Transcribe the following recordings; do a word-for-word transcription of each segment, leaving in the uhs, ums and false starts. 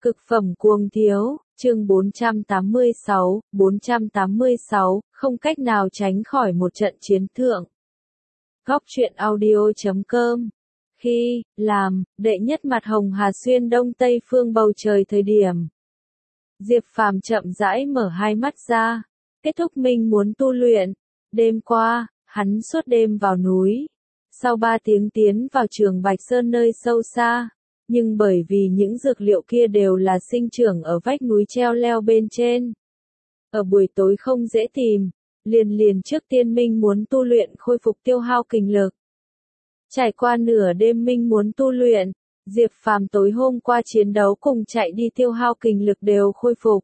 Cực phẩm cuồng thiếu, chương bốn trăm tám mươi sáu, bốn trăm tám mươi sáu, không cách nào tránh khỏi một trận chiến thượng. Góc truyện audio chấm com. Khi, làm, đệ nhất mặt hồng hà xuyên đông tây phương bầu trời thời điểm. Diệp Phàm chậm rãi mở hai mắt ra, kết thúc mình muốn tu luyện. Đêm qua, hắn suốt đêm vào núi. Sau ba tiếng tiến vào trường Bạch Sơn nơi sâu xa. Nhưng bởi vì những dược liệu kia đều là sinh trưởng ở vách núi treo leo bên trên. Ở buổi tối không dễ tìm, liền liền trước tiên Minh muốn tu luyện khôi phục tiêu hao kinh lực. Trải qua nửa đêm Minh muốn tu luyện, Diệp Phàm tối hôm qua chiến đấu cùng chạy đi tiêu hao kinh lực đều khôi phục.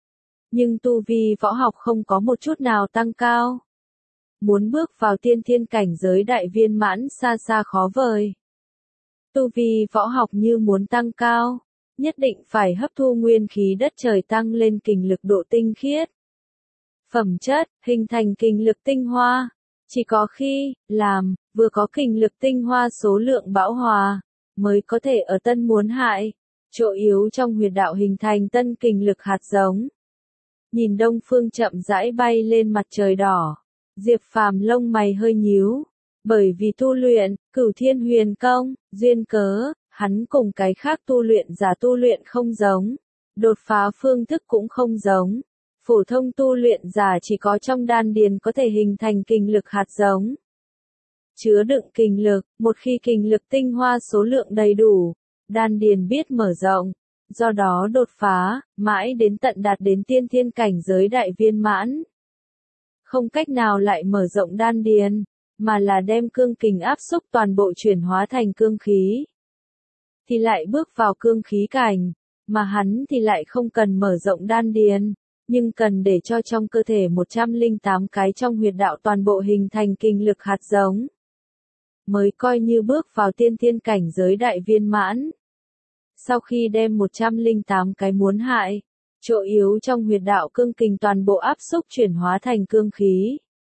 Nhưng tu vi võ học không có một chút nào tăng cao. Muốn bước vào tiên thiên cảnh giới đại viên mãn xa xa khó vời. Tu vi võ học như muốn tăng cao, nhất định phải hấp thu nguyên khí đất trời tăng lên kinh lực độ tinh khiết. Phẩm chất, hình thành kinh lực tinh hoa. Chỉ có khi, làm, vừa có kinh lực tinh hoa số lượng bão hòa, mới có thể ở tân muốn hại, chỗ yếu trong huyệt đạo hình thành tân kinh lực hạt giống. Nhìn đông phương chậm rãi bay lên mặt trời đỏ, Diệp Phàm lông mày hơi nhíu. Bởi vì tu luyện, Cửu Thiên Huyền Công, duyên cớ, hắn cùng cái khác tu luyện giả tu luyện không giống, đột phá phương thức cũng không giống. Phổ thông tu luyện giả chỉ có trong đan điền có thể hình thành kinh lực hạt giống. Chứa đựng kinh lực, một khi kinh lực tinh hoa số lượng đầy đủ, đan điền biết mở rộng, do đó đột phá, mãi đến tận đạt đến tiên thiên cảnh giới đại viên mãn. Không cách nào lại mở rộng đan điền, mà là đem cương kình áp xúc toàn bộ chuyển hóa thành cương khí. Thì lại bước vào cương khí cảnh, mà hắn thì lại không cần mở rộng đan điền, nhưng cần để cho trong cơ thể một trăm lẻ tám cái trong huyệt đạo toàn bộ hình thành kinh lực hạt giống. Mới coi như bước vào tiên thiên cảnh giới đại viên mãn. Sau khi đem một trăm lẻ tám cái muốn hại, chỗ yếu trong huyệt đạo cương kình toàn bộ áp xúc chuyển hóa thành cương khí.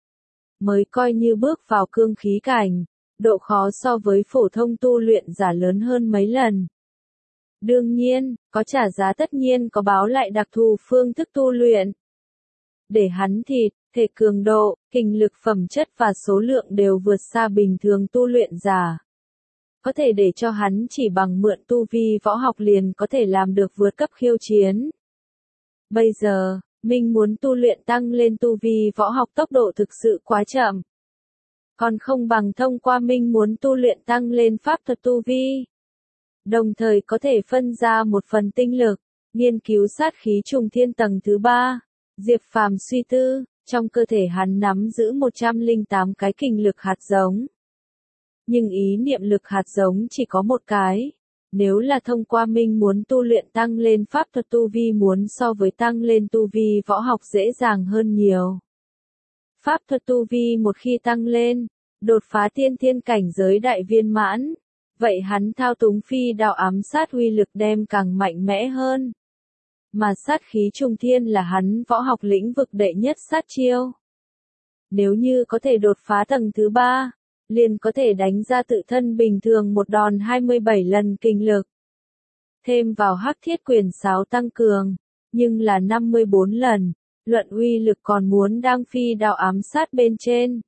Mới coi như bước vào cương khí cảnh, độ khó so với phổ thông tu luyện giả lớn hơn mấy lần. Đương nhiên, có trả giá tất nhiên có báo lại đặc thù phương thức tu luyện. Để hắn thịt, thể cường độ, kinh lực phẩm chất và số lượng đều vượt xa bình thường tu luyện giả. Có thể để cho hắn chỉ bằng mượn tu vi võ học liền có thể làm được vượt cấp khiêu chiến. Bây giờ, Minh muốn tu luyện tăng lên tu vi võ học tốc độ thực sự quá chậm. Còn không bằng thông qua Minh muốn tu luyện tăng lên pháp thuật tu vi. Đồng thời có thể phân ra một phần tinh lực, nghiên cứu sát khí trùng thiên tầng thứ ba. Diệp Phàm suy tư, trong cơ thể hắn nắm giữ một trăm lẻ tám cái kinh lực hạt giống. Nhưng ý niệm lực hạt giống chỉ có một cái. Nếu là thông qua Minh muốn tu luyện tăng lên pháp thuật tu vi muốn so với tăng lên tu vi võ học dễ dàng hơn nhiều. Pháp thuật tu vi một khi tăng lên, đột phá tiên thiên cảnh giới đại viên mãn, vậy hắn thao túng phi đạo ám sát uy lực đem càng mạnh mẽ hơn. Mà sát khí trung thiên là hắn võ học lĩnh vực đệ nhất sát chiêu. Nếu như có thể đột phá tầng thứ ba, liền có thể đánh ra tự thân bình thường một đòn hai mươi bảy lần kinh lực. Thêm vào hắc thiết quyền sáo tăng cường, nhưng là năm mươi bốn lần, luận uy lực còn muốn đang phi đạo ám sát bên trên.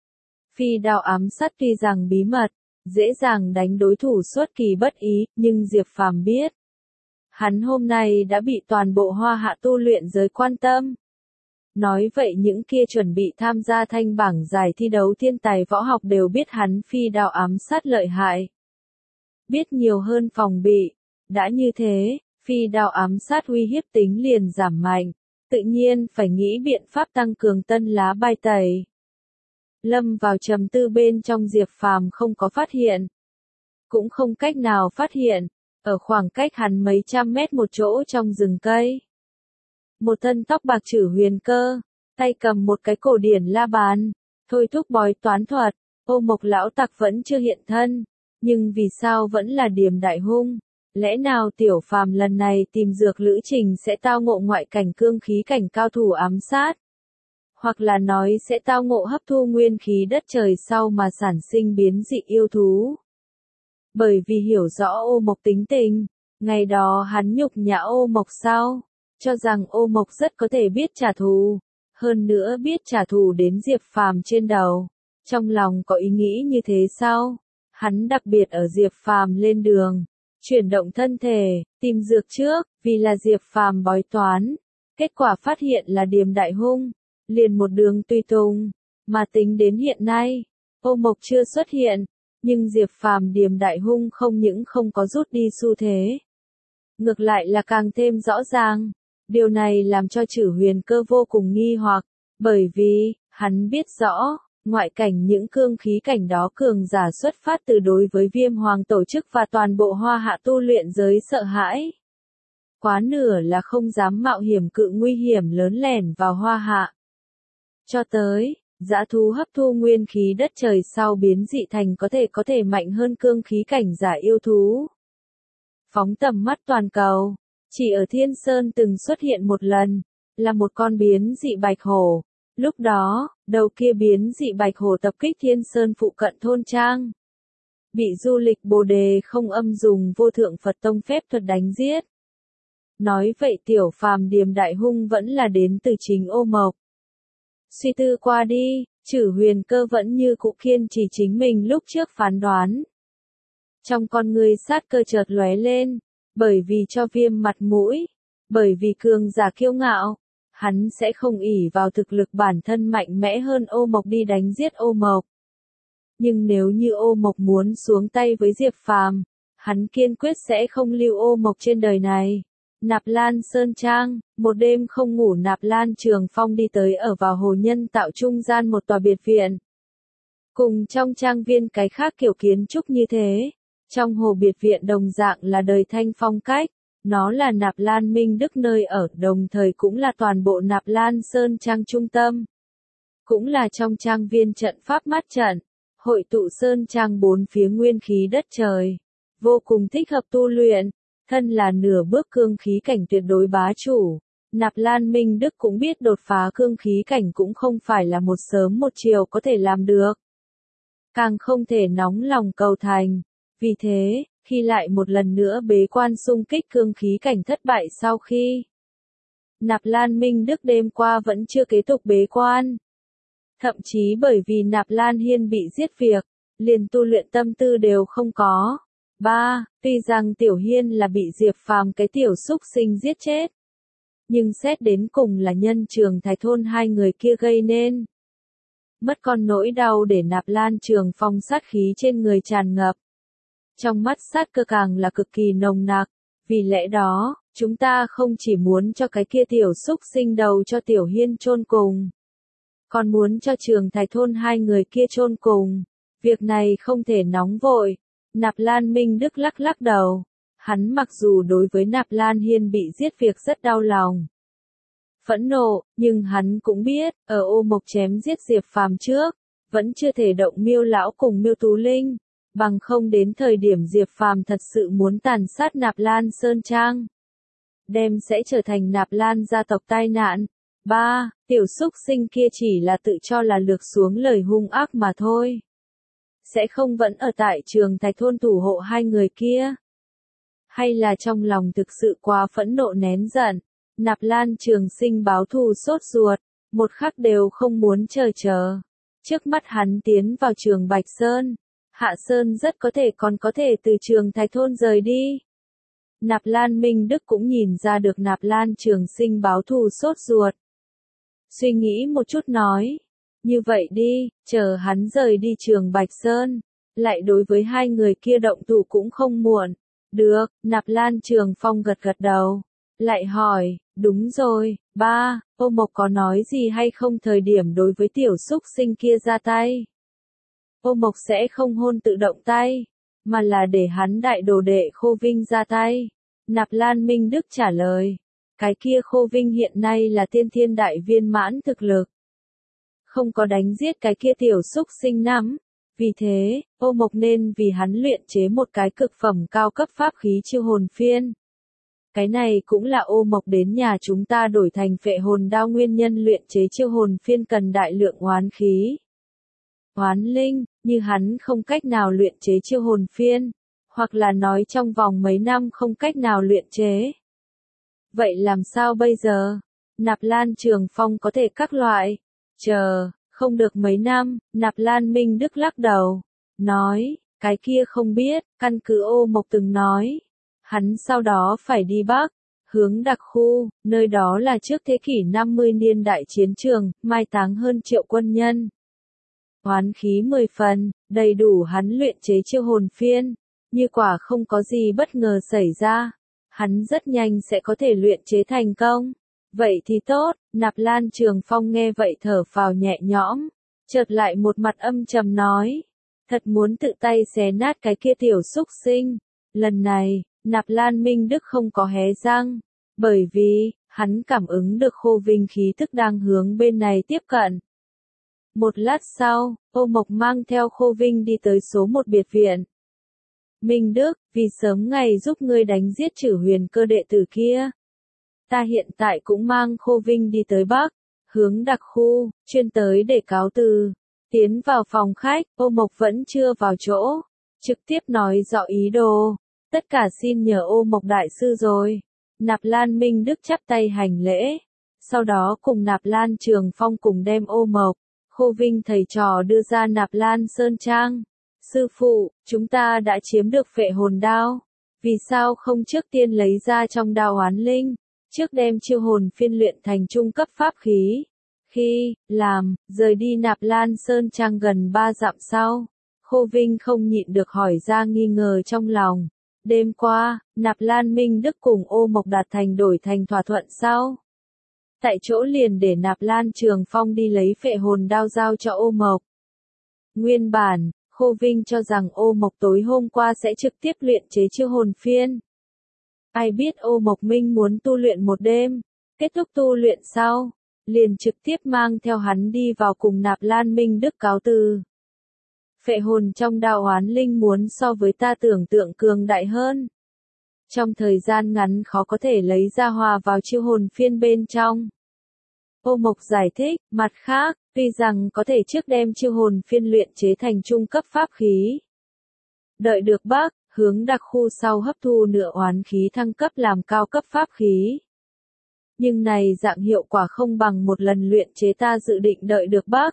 Phi đạo ám sát tuy rằng bí mật, dễ dàng đánh đối thủ xuất kỳ bất ý, nhưng Diệp Phàm biết. Hắn hôm nay đã bị toàn bộ hoa hạ tu luyện giới quan tâm. Nói vậy những kia chuẩn bị tham gia thanh bảng giải thi đấu thiên tài võ học đều biết hắn phi đạo ám sát lợi hại. Biết nhiều hơn phòng bị. Đã như thế, phi đạo ám sát uy hiếp tính liền giảm mạnh. Tự nhiên phải nghĩ biện pháp tăng cường tân lá bài tẩy. Lâm vào trầm tư bên trong Diệp Phàm không có phát hiện. Cũng không cách nào phát hiện. Ở khoảng cách hắn mấy trăm mét một chỗ trong rừng cây. Một thân tóc bạc chử huyền cơ, tay cầm một cái cổ điển la bàn, thôi thúc bói toán thuật, Ô Mộc lão tặc vẫn chưa hiện thân, nhưng vì sao vẫn là Điềm đại hung, lẽ nào Tiểu Phàm lần này tìm dược lữ trình sẽ tao ngộ ngoại cảnh cương khí cảnh cao thủ ám sát, hoặc là nói sẽ tao ngộ hấp thu nguyên khí đất trời sau mà sản sinh biến dị yêu thú. Bởi vì hiểu rõ Ô Mộc tính tình, Ngày đó hắn nhục nhã Ô Mộc sao? Cho rằng Ô Mộc rất có thể biết trả thù, hơn nữa biết trả thù đến Diệp Phàm trên đầu. Trong lòng có ý nghĩ như thế sao? Hắn đặc biệt ở Diệp Phàm lên đường, chuyển động thân thể, tìm dược trước, vì là Diệp Phàm bói toán. Kết quả phát hiện là Điềm Đại Hung, liền một đường tùy tùng, mà tính đến hiện nay, Ô Mộc chưa xuất hiện, nhưng Diệp Phàm Điềm Đại Hung không những không có rút đi xu thế, ngược lại là càng thêm rõ ràng. Điều này làm cho Trử Huyền Cơ vô cùng nghi hoặc, bởi vì, hắn biết rõ, ngoại cảnh những cương khí cảnh đó cường giả xuất phát từ đối với Viêm Hoàng tổ chức và toàn bộ Hoa Hạ tu luyện giới sợ hãi. Quá nửa là không dám mạo hiểm cự nguy hiểm lớn lẻn vào Hoa Hạ. Cho tới, dã thú hấp thu nguyên khí đất trời sau biến dị thành có thể có thể mạnh hơn cương khí cảnh giả yêu thú. Phóng tầm mắt toàn cầu, chỉ ở Thiên Sơn từng xuất hiện một lần, là một con biến dị bạch hổ. Lúc đó, đầu kia biến dị bạch hổ tập kích Thiên Sơn phụ cận thôn trang. Bị du lịch Bồ Đề không âm dùng vô thượng Phật tông phép thuật đánh giết. Nói vậy Tiểu Phàm Điềm Đại Hung vẫn là đến từ chính Ô Mộc. Suy tư qua đi, Trử Huyền Cơ vẫn như cũ kiên trì chính mình lúc trước phán đoán. Trong con người sát cơ chợt lóe lên, bởi vì cho Viêm mặt mũi, bởi vì cường giả kiêu ngạo, hắn sẽ không ỷ vào thực lực bản thân mạnh mẽ hơn Ô Mộc đi đánh giết Ô Mộc. Nhưng nếu như Ô Mộc muốn xuống tay với Diệp Phàm, hắn kiên quyết sẽ không lưu Ô Mộc trên đời này. Nạp Lan Sơn Trang, một đêm không ngủ Nạp Lan Trường Phong đi tới ở vào hồ nhân tạo trung gian một tòa biệt viện. Cùng trong trang viên cái khác kiểu kiến trúc như thế, trong hồ biệt viện đồng dạng là đời Thanh phong cách, nó là Nạp Lan Minh Đức nơi ở, đồng thời cũng là toàn bộ Nạp Lan Sơn Trang trung tâm. Cũng là trong trang viên trận pháp mát trận, hội tụ Sơn Trang bốn phía nguyên khí đất trời, vô cùng thích hợp tu luyện. Thân là nửa bước cương khí cảnh tuyệt đối bá chủ, Nạp Lan Minh Đức cũng biết đột phá cương khí cảnh cũng không phải là một sớm một chiều có thể làm được. Càng không thể nóng lòng cầu thành. Vì thế, khi lại một lần nữa bế quan xung kích cương khí cảnh thất bại sau khi Nạp Lan Minh Đức đêm qua vẫn chưa kế tục bế quan. Thậm chí bởi vì Nạp Lan Hiên bị giết việc, liền tu luyện tâm tư đều không có. ba. Tuy rằng Tiểu Hiên là bị Diệp Phàm cái tiểu xúc sinh giết chết, nhưng xét đến cùng là nhân Trường Thái thôn hai người kia gây nên. Mất con nỗi đau để Nạp Lan Trường Phong sát khí trên người tràn ngập. Trong mắt sát cơ càng là cực kỳ nồng nặc, vì lẽ đó, chúng ta không chỉ muốn cho cái kia tiểu xúc sinh đầu cho Tiểu Hiên chôn cùng, còn muốn cho Trường Thái thôn hai người kia chôn cùng. Việc này không thể nóng vội. Nạp Lan Minh Đức lắc lắc đầu. Hắn mặc dù đối với Nạp Lan Hiên bị giết việc rất đau lòng, phẫn nộ, nhưng hắn cũng biết, ở Ô Mộc chém giết Diệp Phàm trước, vẫn chưa thể động Miêu lão cùng Miêu Tú Linh, bằng không đến thời điểm Diệp Phàm thật sự muốn tàn sát Nạp Lan Sơn Trang, đem sẽ trở thành Nạp Lan gia tộc tai nạn. ba. Tiểu xúc sinh kia chỉ là tự cho là lược xuống lời hung ác mà thôi. Sẽ không vẫn ở tại Trường Thái thôn thủ hộ hai người kia. Hay là trong lòng thực sự quá phẫn nộ nén giận, Nạp Lan Trường Sinh báo thù sốt ruột, một khắc đều không muốn chờ chờ. Trước mắt hắn tiến vào Trường Bạch Sơn, Hạ Sơn rất có thể còn có thể từ Trường Thái thôn rời đi. Nạp Lan Minh Đức cũng nhìn ra được Nạp Lan Trường Sinh báo thù sốt ruột. Suy nghĩ một chút nói, như vậy đi, chờ hắn rời đi Trường Bạch Sơn, lại đối với hai người kia động thủ cũng không muộn. Được, Nạp Lan Trường Phong gật gật đầu, lại hỏi, đúng rồi, ba, Ô Mộc có nói gì hay không thời điểm đối với tiểu xúc sinh kia ra tay? Ô Mộc sẽ không hôn tự động tay, mà là để hắn đại đồ đệ Khô Vinh ra tay. Nạp Lan Minh Đức trả lời, cái kia Khô Vinh hiện nay là tiên thiên đại viên mãn thực lực, không có đánh giết cái kia tiểu xúc sinh nắm. Vì thế, Ô Mộc nên vì hắn luyện chế một cái cực phẩm cao cấp pháp khí chiêu hồn phiên. Cái này cũng là Ô Mộc đến nhà chúng ta đổi thành phệ hồn đao nguyên nhân luyện chế chiêu hồn phiên cần đại lượng oán khí. Oán linh, như hắn không cách nào luyện chế chiêu hồn phiên, hoặc là nói trong vòng mấy năm không cách nào luyện chế. Vậy làm sao bây giờ? Nạp Lan Trường Phong có thể các loại. Chờ, không được mấy năm, Nạp Lan Minh Đức lắc đầu. Nói, cái kia không biết, căn cứ Ô Mộc từng nói. Hắn sau đó phải đi Bắc, hướng đặc khu, nơi đó là trước thế kỷ năm mươi niên đại chiến trường, mai táng hơn triệu quân nhân. Oán khí mười phần, đầy đủ hắn luyện chế chiêu hồn phiên, như quả không có gì bất ngờ xảy ra. Hắn rất nhanh sẽ có thể luyện chế thành công. Vậy thì tốt, Nạp Lan Trường Phong nghe vậy thở phào nhẹ nhõm, chợt lại một mặt âm trầm nói. Thật muốn tự tay xé nát cái kia tiểu xúc sinh. Lần này, Nạp Lan Minh Đức không có hé răng, bởi vì, hắn cảm ứng được Khô Vinh khí thức đang hướng bên này tiếp cận. Một lát sau, Ô Mộc mang theo Khô Vinh đi tới số một biệt viện. Minh Đức, vì sớm ngày giúp ngươi đánh giết Trử Huyền Cơ đệ tử kia. Ta hiện tại cũng mang Khô Vinh đi tới Bắc, hướng đặc khu, chuyên tới để cáo từ. Tiến vào phòng khách, Ô Mộc vẫn chưa vào chỗ, trực tiếp nói rõ ý đồ. Tất cả xin nhờ Ô Mộc đại sư rồi. Nạp Lan Minh Đức chắp tay hành lễ, sau đó cùng Nạp Lan Trường Phong cùng đem Ô Mộc, Khô Vinh thầy trò đưa ra Nạp Lan Sơn Trang. Sư phụ, chúng ta đã chiếm được phệ hồn đao, vì sao không trước tiên lấy ra trong đao oán linh, trước đem chiêu hồn phiên luyện thành trung cấp pháp khí. Khi làm, rời đi Nạp Lan Sơn Trang gần ba dặm sau, Khô Vinh không nhịn được hỏi ra nghi ngờ trong lòng. Đêm qua, Nạp Lan Minh Đức cùng Ô Mộc đạt thành đổi thành thỏa thuận sau. Tại chỗ liền để Nạp Lan Trường Phong đi lấy phệ hồn đao giao cho Ô Mộc. Nguyên bản, Khô Vinh cho rằng Ô Mộc tối hôm qua sẽ trực tiếp luyện chế chiêu hồn phiên. Ai biết Ô Mộc Minh muốn tu luyện một đêm, kết thúc tu luyện sau, liền trực tiếp mang theo hắn đi vào cùng Nạp Lan Minh Đức cáo từ. Phệ hồn trong đao oán linh muốn so với ta tưởng tượng cường đại hơn. Trong thời gian ngắn khó có thể lấy ra hòa vào chiêu hồn phiên bên trong. Ô Mộc giải thích, mặt khác, tuy rằng có thể trước đem chiêu hồn phiên luyện chế thành trung cấp pháp khí. Đợi được Bắc, hướng đặc khu sau hấp thu nửa oán khí thăng cấp làm cao cấp pháp khí. Nhưng này dạng hiệu quả không bằng một lần luyện chế ta dự định đợi được Bắc.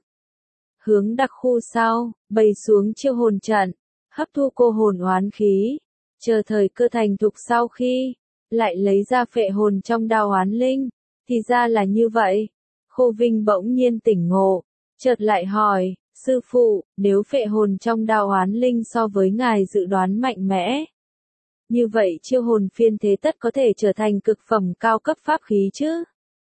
Hướng đặc khu sau, bày xuống chiêu hồn trận, hấp thu cô hồn oán khí, chờ thời cơ thành thục sau khi, lại lấy ra phệ hồn trong đao oán linh, thì ra là như vậy. Khô Vinh bỗng nhiên tỉnh ngộ, chợt lại hỏi, sư phụ, nếu phệ hồn trong đao oán linh so với ngài dự đoán mạnh mẽ, như vậy chiêu hồn phiên thế tất có thể trở thành cực phẩm cao cấp pháp khí chứ?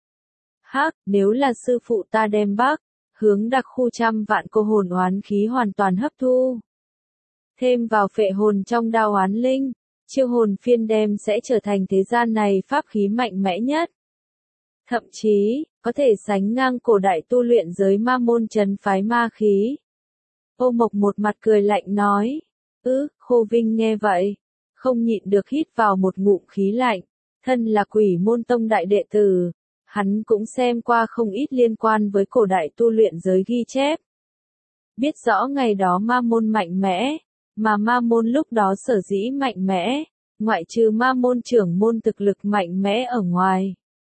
Hắc, nếu là sư phụ ta đem Bắc, hướng đặc khu trăm vạn cô hồn oán khí hoàn toàn hấp thu. Thêm vào phệ hồn trong đao oán linh, chiêu hồn phiên đem sẽ trở thành thế gian này pháp khí mạnh mẽ nhất. Thậm chí, có thể sánh ngang cổ đại tu luyện giới ma môn trấn phái ma khí. Ô Mộc một mặt cười lạnh nói. Ư, Khô Vinh nghe vậy, không nhịn được hít vào một ngụm khí lạnh. Thân là Quỷ Môn Tông đại đệ tử, hắn cũng xem qua không ít liên quan với cổ đại tu luyện giới ghi chép. Biết rõ ngày đó ma môn mạnh mẽ, mà ma môn lúc đó sở dĩ mạnh mẽ, ngoại trừ ma môn trưởng môn thực lực mạnh mẽ ở ngoài.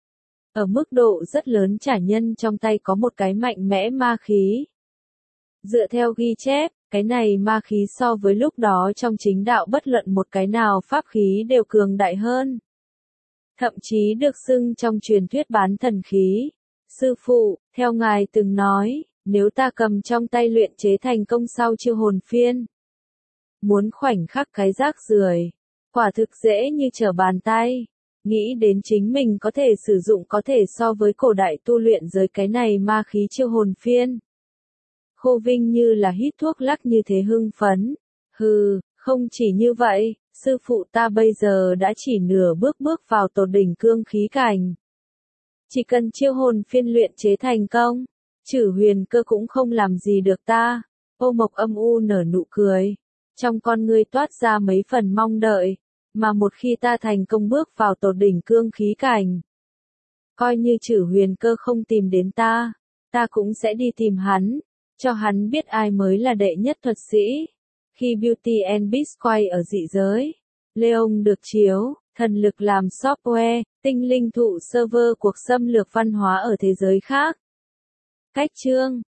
Ở mức độ rất lớn trả nhân trong tay có một cái mạnh mẽ ma khí. Dựa theo ghi chép, cái này ma khí so với lúc đó trong chính đạo bất luận một cái nào pháp khí đều cường đại hơn. Thậm chí được xưng trong truyền thuyết bán thần khí. Sư phụ, theo ngài từng nói, nếu ta cầm trong tay luyện chế thành công sau chiêu hồn phiên, muốn khoảnh khắc cái rác rưởi, quả thực dễ như trở bàn tay. Nghĩ đến chính mình có thể sử dụng có thể so với cổ đại tu luyện giới cái này ma khí chiêu hồn phiên. Khô Vinh như là hít thuốc lắc như thế hưng phấn. Hừ, không chỉ như vậy, sư phụ ta bây giờ đã chỉ nửa bước bước vào tột đỉnh cương khí cảnh. Chỉ cần chiêu hồn phiên luyện chế thành công, Trử Huyền Cơ cũng không làm gì được ta. Ô Mộc âm u nở nụ cười, trong con ngươi toát ra mấy phần mong đợi. Mà một khi ta thành công bước vào tột đỉnh cương khí cảnh, coi như Trử Huyền Cơ không tìm đến ta, ta cũng sẽ đi tìm hắn, cho hắn biết ai mới là đệ nhất thuật sĩ. Khi Beauty and Beast quay ở dị giới, Leon được chiếu, thần lực làm software, tinh linh thụ server cuộc xâm lược văn hóa ở thế giới khác. Cách chương